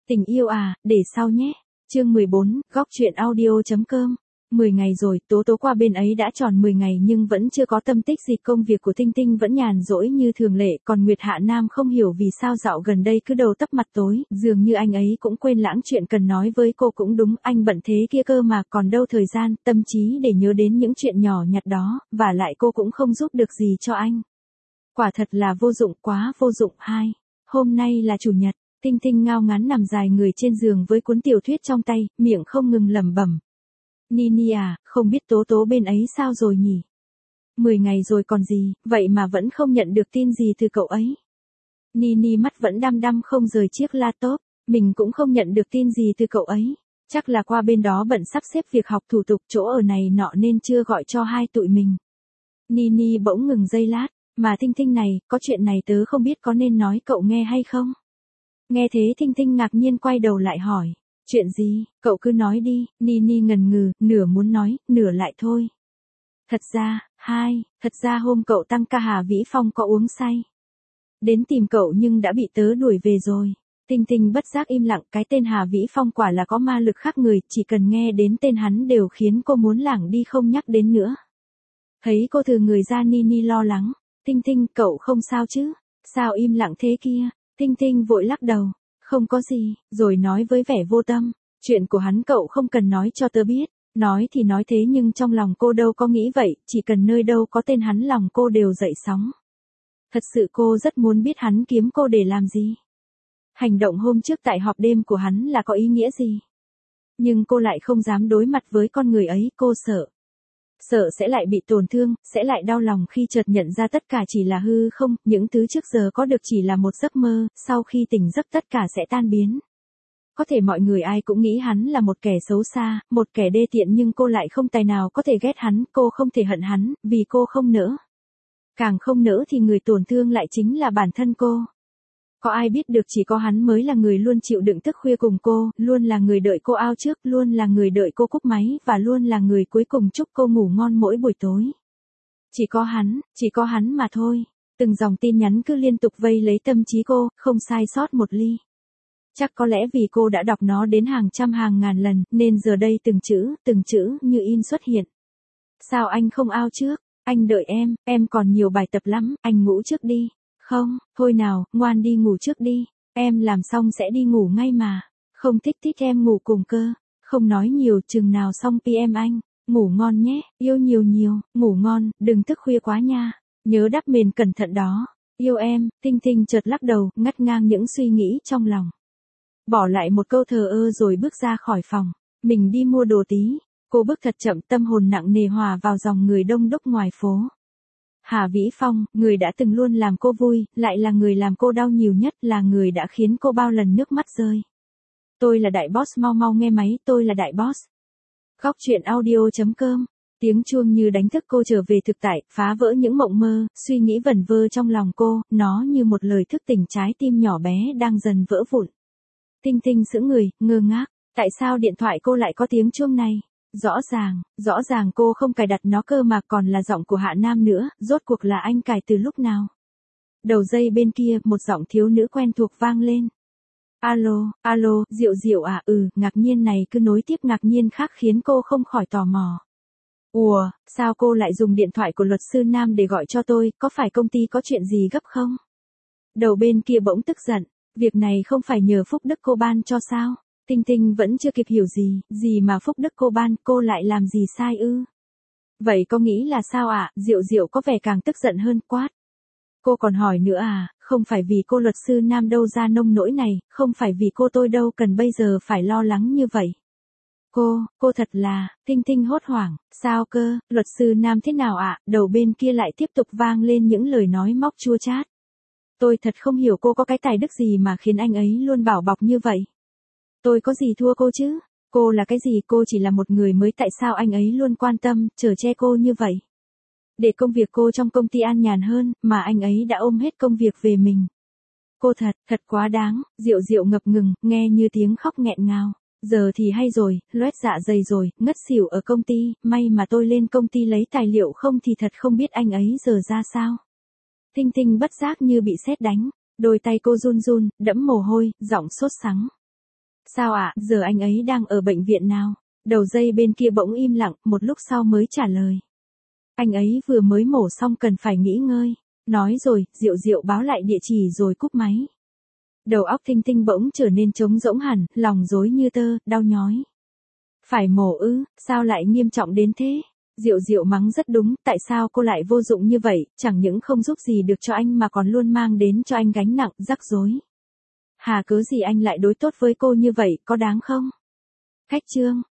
Tình yêu à, để sau nhé. Chương 14, góc truyện audio.com. 10 ngày rồi, Tố Tố qua bên ấy đã tròn 10 ngày nhưng vẫn chưa có tâm tích gì. Công việc của Tinh Tinh vẫn nhàn rỗi như thường lệ, còn Nguyệt Hạ Nam không hiểu vì sao dạo gần đây cứ đầu tấp mặt tối, dường như anh ấy cũng quên lãng chuyện cần nói với cô. Cũng đúng, anh bận thế kia cơ mà, còn đâu thời gian, tâm trí để nhớ đến những chuyện nhỏ nhặt đó, và lại cô cũng không giúp được gì cho anh. Quả thật là vô dụng, quá vô dụng. Hôm nay là chủ nhật. Tinh Tinh ngao ngán nằm dài người trên giường với cuốn tiểu thuyết trong tay, miệng không ngừng lẩm bẩm. Nini à, không biết Tố Tố bên ấy sao rồi nhỉ? 10 ngày rồi còn gì, vậy mà vẫn không nhận được tin gì từ cậu ấy. Nini mắt vẫn đăm đăm không rời chiếc laptop, mình cũng không nhận được tin gì từ cậu ấy. Chắc là qua bên đó bận sắp xếp việc học thủ tục chỗ ở này nọ nên chưa gọi cho hai tụi mình. Nini bỗng ngừng giây lát, mà Tinh Tinh này, có chuyện này tớ không biết có nên nói cậu nghe hay không? Nghe thế Tinh Tinh ngạc nhiên quay đầu lại hỏi. Chuyện gì, cậu cứ nói đi. Nini ngần ngừ, nửa muốn nói, nửa lại thôi. Thật ra hôm cậu tăng ca Hà Vĩ Phong có uống say. Đến tìm cậu nhưng đã bị tớ đuổi về rồi. Tinh Tinh bất giác im lặng, cái tên Hà Vĩ Phong quả là có ma lực khác người, chỉ cần nghe đến tên hắn đều khiến cô muốn lảng đi không nhắc đến nữa. Thấy cô thừ người ra Nini lo lắng. Tinh Tinh, cậu không sao chứ? Sao im lặng thế kia? Tinh Tinh vội lắc đầu. Không có gì, rồi nói với vẻ vô tâm. Chuyện của hắn cậu không cần nói cho tớ biết. Nói thì nói thế nhưng trong lòng cô đâu có nghĩ vậy, chỉ cần nơi đâu có tên hắn lòng cô đều dậy sóng. Thật sự cô rất muốn biết hắn kiếm cô để làm gì. Hành động hôm trước tại họp đêm của hắn là có ý nghĩa gì. Nhưng cô lại không dám đối mặt với con người ấy, cô sợ. Sợ sẽ lại bị tổn thương, sẽ lại đau lòng khi chợt nhận ra tất cả chỉ là hư không, những thứ trước giờ có được chỉ là một giấc mơ, sau khi tỉnh giấc tất cả sẽ tan biến. Có thể mọi người ai cũng nghĩ hắn là một kẻ xấu xa, một kẻ đê tiện nhưng cô lại không tài nào có thể ghét hắn, cô không thể hận hắn, vì cô không nỡ. Càng không nỡ thì người tổn thương lại chính là bản thân cô. Có ai biết được chỉ có hắn mới là người luôn chịu đựng thức khuya cùng cô, luôn là người đợi cô ao trước, luôn là người đợi cô cúp máy và luôn là người cuối cùng chúc cô ngủ ngon mỗi buổi tối. Chỉ có hắn mà thôi. Từng dòng tin nhắn cứ liên tục vây lấy tâm trí cô, không sai sót một ly. Chắc có lẽ vì cô đã đọc nó đến hàng trăm hàng ngàn lần, nên giờ đây từng chữ như in xuất hiện. Sao anh không ao trước? Anh đợi em còn nhiều bài tập lắm, anh ngủ trước đi. Không, thôi nào, ngoan đi ngủ trước đi. Em làm xong sẽ đi ngủ ngay mà. Không thích em ngủ cùng cơ. Không nói nhiều, chừng nào xong PM anh. Ngủ ngon nhé, yêu nhiều nhiều, ngủ ngon, đừng thức khuya quá nha. Nhớ đắp mền cẩn thận đó. Yêu em. Tinh Tinh chợt lắc đầu, ngắt ngang những suy nghĩ trong lòng. Bỏ lại một câu thờ ơ rồi bước ra khỏi phòng. Mình đi mua đồ tí. Cô bước thật chậm, tâm hồn nặng nề hòa vào dòng người đông đúc ngoài phố. Hà Vĩ Phong, người đã từng luôn làm cô vui, lại là người làm cô đau nhiều nhất, là người đã khiến cô bao lần nước mắt rơi. Tôi là đại boss, mau mau nghe máy, tôi là đại boss. Góc truyện audio.com. Tiếng chuông như đánh thức cô trở về thực tại, phá vỡ những mộng mơ, suy nghĩ vẩn vơ trong lòng cô, nó như một lời thức tỉnh trái tim nhỏ bé đang dần vỡ vụn. Tinh Tinh sững người, ngơ ngác, tại sao điện thoại cô lại có tiếng chuông này? Rõ ràng cô không cài đặt nó cơ mà còn là giọng của Hạ Nam nữa, rốt cuộc là anh cài từ lúc nào? Đầu dây bên kia, một giọng thiếu nữ quen thuộc vang lên. Alo, Diệu à, ngạc nhiên này cứ nối tiếp ngạc nhiên khác khiến cô không khỏi tò mò. Ủa, sao cô lại dùng điện thoại của luật sư Nam để gọi cho tôi, có phải công ty có chuyện gì gấp không? Đầu bên kia bỗng tức giận, việc này không phải nhờ phúc đức cô ban cho sao? Tinh Tinh vẫn chưa kịp hiểu gì mà phúc đức cô ban, cô lại làm gì sai ư? Vậy có nghĩ là sao ạ? Diệu có vẻ càng tức giận hơn, quát. Cô còn hỏi nữa à, không phải vì cô luật sư Nam đâu ra nông nỗi này, không phải vì cô tôi đâu cần bây giờ phải lo lắng như vậy. Cô thật là, Tinh Tinh hốt hoảng, sao cơ, luật sư Nam thế nào ạ? Đầu bên kia lại tiếp tục vang lên những lời nói móc chua chát. Tôi thật không hiểu cô có cái tài đức gì mà khiến anh ấy luôn bảo bọc như vậy. Tôi có gì thua cô chứ? Cô là cái gì? Cô chỉ là một người mới, tại sao anh ấy luôn quan tâm, chở che cô như vậy? Để công việc cô trong công ty an nhàn hơn, mà anh ấy đã ôm hết công việc về mình. Cô thật quá đáng. Diệu ngập ngừng, nghe như tiếng khóc nghẹn ngào. Giờ thì hay rồi, loét dạ dày rồi, ngất xỉu ở công ty, may mà tôi lên công ty lấy tài liệu không thì thật không biết anh ấy giờ ra sao. Tinh Tinh bất giác như bị sét đánh, đôi tay cô run run, đẫm mồ hôi, giọng sốt sắng. Sao ạ, giờ anh ấy đang ở bệnh viện nào? Đầu dây bên kia bỗng im lặng, một lúc sau mới trả lời. Anh ấy vừa mới mổ xong cần phải nghỉ ngơi. Nói rồi, Diệu Diệu báo lại địa chỉ rồi cúp máy. Đầu óc Tinh Tinh bỗng trở nên trống rỗng hẳn, lòng rối như tơ, đau nhói. Phải mổ ư, sao lại nghiêm trọng đến thế? Diệu Diệu mắng rất đúng, tại sao cô lại vô dụng như vậy, chẳng những không giúp gì được cho anh mà còn luôn mang đến cho anh gánh nặng, rắc rối. Hà cớ gì anh lại đối tốt với cô như vậy, có đáng không? Khách chương.